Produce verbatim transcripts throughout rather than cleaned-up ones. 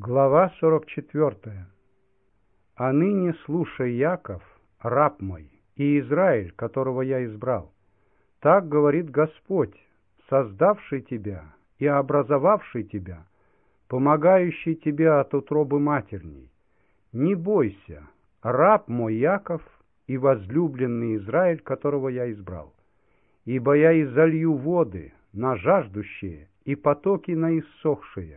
Глава сорок четвёртая. «А ныне слушай, Яков, раб мой, и Израиль, которого я избрал. Так говорит Господь, создавший тебя и образовавший тебя, помогающий тебе от утробы матерней. Не бойся, раб мой Яков и возлюбленный Израиль, которого я избрал. Ибо я изолью воды на жаждущие и потоки на иссохшие,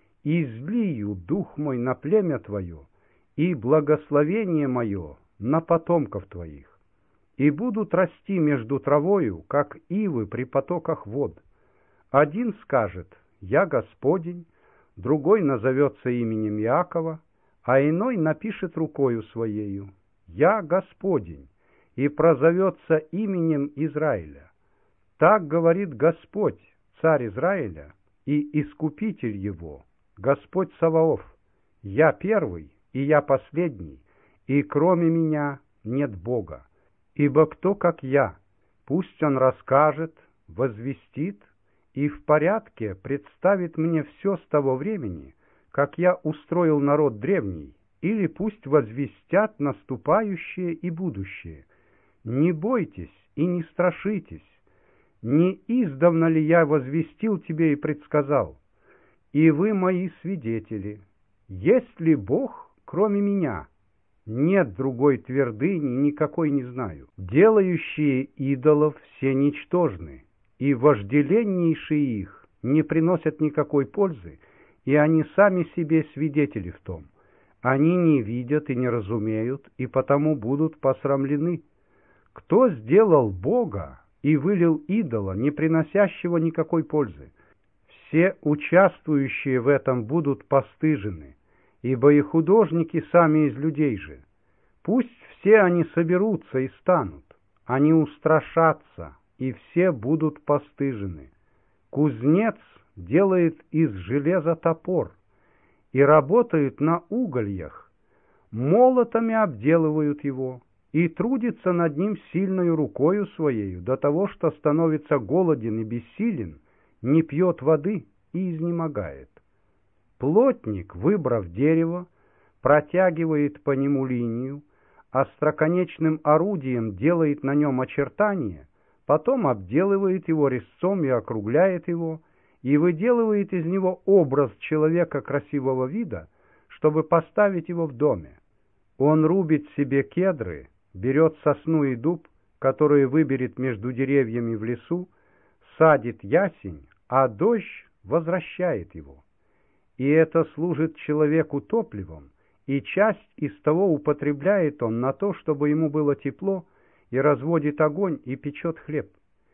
и излию дух мой на племя твое, и благословение мое на потомков твоих. И будут расти между травою, как ивы при потоках вод. Один скажет: я Господень, другой назовется именем Иакова, а иной напишет рукою своею: я Господень, и прозовется именем Израиля. Так говорит Господь, царь Израиля и искупитель его, Господь Саваоф: я первый, и я последний, и кроме меня нет Бога. Ибо кто, как я? Пусть он расскажет, возвестит и в порядке представит мне все с того времени, как я устроил народ древний, или пусть возвестят наступающее и будущее. Не бойтесь и не страшитесь. Не издавна ли я возвестил тебе и предсказал? И вы мои свидетели. Есть ли Бог, кроме меня? Нет другой твердыни, никакой не знаю. Делающие идолов все ничтожны, и вожделеннейшие их не приносят никакой пользы, и они сами себе свидетели в том. Они не видят и не разумеют, и потому будут посрамлены. Кто сделал Бога и вылил идола, не приносящего никакой пользы? Все участвующие в этом будут постыжены, ибо и художники сами из людей же. Пусть все они соберутся и станут, они устрашатся, и все будут постыжены. Кузнец делает из железа топор, и работают на угольях, молотами обделывают его, и трудится над ним сильною рукою своею, до того, что становится голоден и бессилен, не пьет воды и изнемогает. Плотник, выбрав дерево, протягивает по нему линию, остроконечным орудием делает на нем очертания, потом обделывает его резцом и округляет его, и выделывает из него образ человека красивого вида, чтобы поставить его в доме. Он рубит себе кедры, берет сосну и дуб, которые выберет между деревьями в лесу, садит ясень, а дождь возвращает его. И это служит человеку топливом, и часть из того употребляет он на то, чтобы ему было тепло, и разводит огонь, и печет хлеб.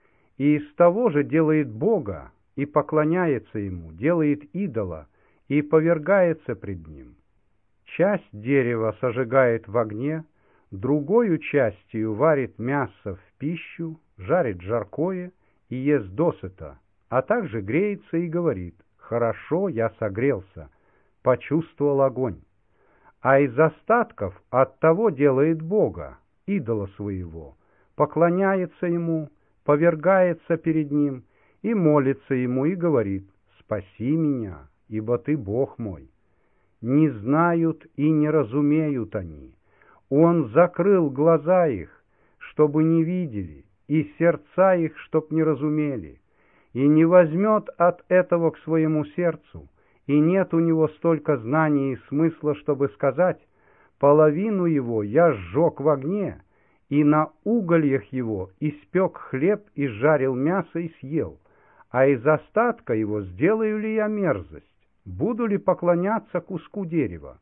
И из того же делает Бога, и поклоняется ему, делает идола, и повергается пред ним. Часть дерева сожигает в огне, другою частью варит мясо в пищу, жарит жаркое и ест досыта, а также греется и говорит: хорошо, я согрелся, почувствовал огонь. А из остатков от того делает Бога, идола своего, поклоняется ему, повергается перед ним и молится ему и говорит: спаси меня, ибо ты Бог мой. Не знают и не разумеют они. Он закрыл глаза их, чтобы не видели, и сердца их, чтоб не разумели. И не возьмет от этого к своему сердцу, и нет у него столько знаний и смысла, чтобы сказать: половину его я сжег в огне, и на угольях его испек хлеб и жарил мясо и съел, а из остатка его сделаю ли я мерзость, буду ли поклоняться куску дерева?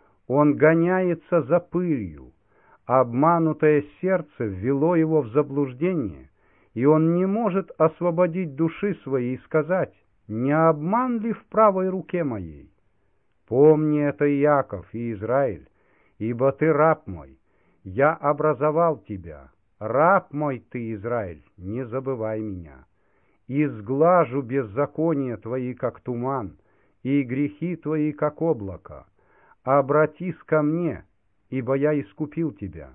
Он гоняется за пылью, обманутое сердце ввело его в заблуждение, и он не может освободить души своей и сказать: не обман ли в правой руке моей? Помни это, Иаков и Израиль, ибо ты раб мой, я образовал тебя, раб мой ты, Израиль, не забывай меня. Изглажу беззакония твои, как туман, и грехи твои, как облако. Обратись ко мне, ибо я искупил тебя.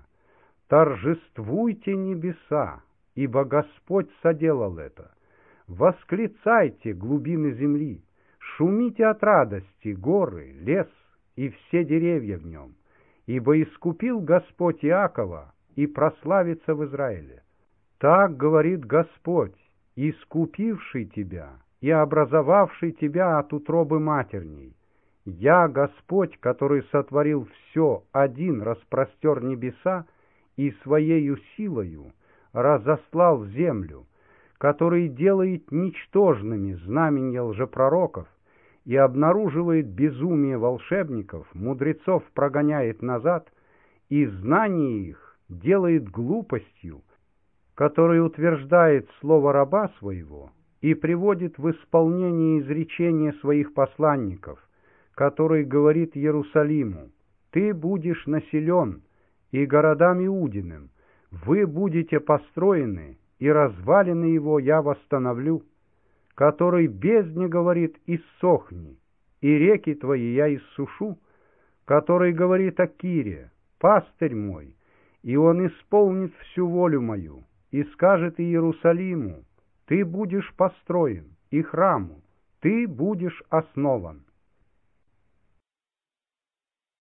Торжествуйте небеса, ибо Господь соделал это. Восклицайте, глубины земли, Шумите от радости горы, лес и все деревья в нем, ибо искупил Господь Иакова и прославится в Израиле. Так говорит Господь, искупивший тебя и образовавший тебя от утробы матерней. Я, Господь, который сотворил все, один распростер небеса и своею силою разослал землю, который делает ничтожными знамения лжепророков и обнаруживает безумие волшебников, мудрецов прогоняет назад, и знание их делает глупостью, который утверждает слово раба своего и приводит в исполнение изречения своих посланников, который говорит Иерусалиму: «Ты будешь населен, и городам Иудиным, вы будете построены, и развалины его я восстановлю», который бездне говорит: «Иссохни, и реки твои я иссушу», который говорит о Кире: «Пастырь мой, и он исполнит всю волю мою», и скажет Иерусалиму: «Ты будешь построен», и храму: «Ты будешь основан».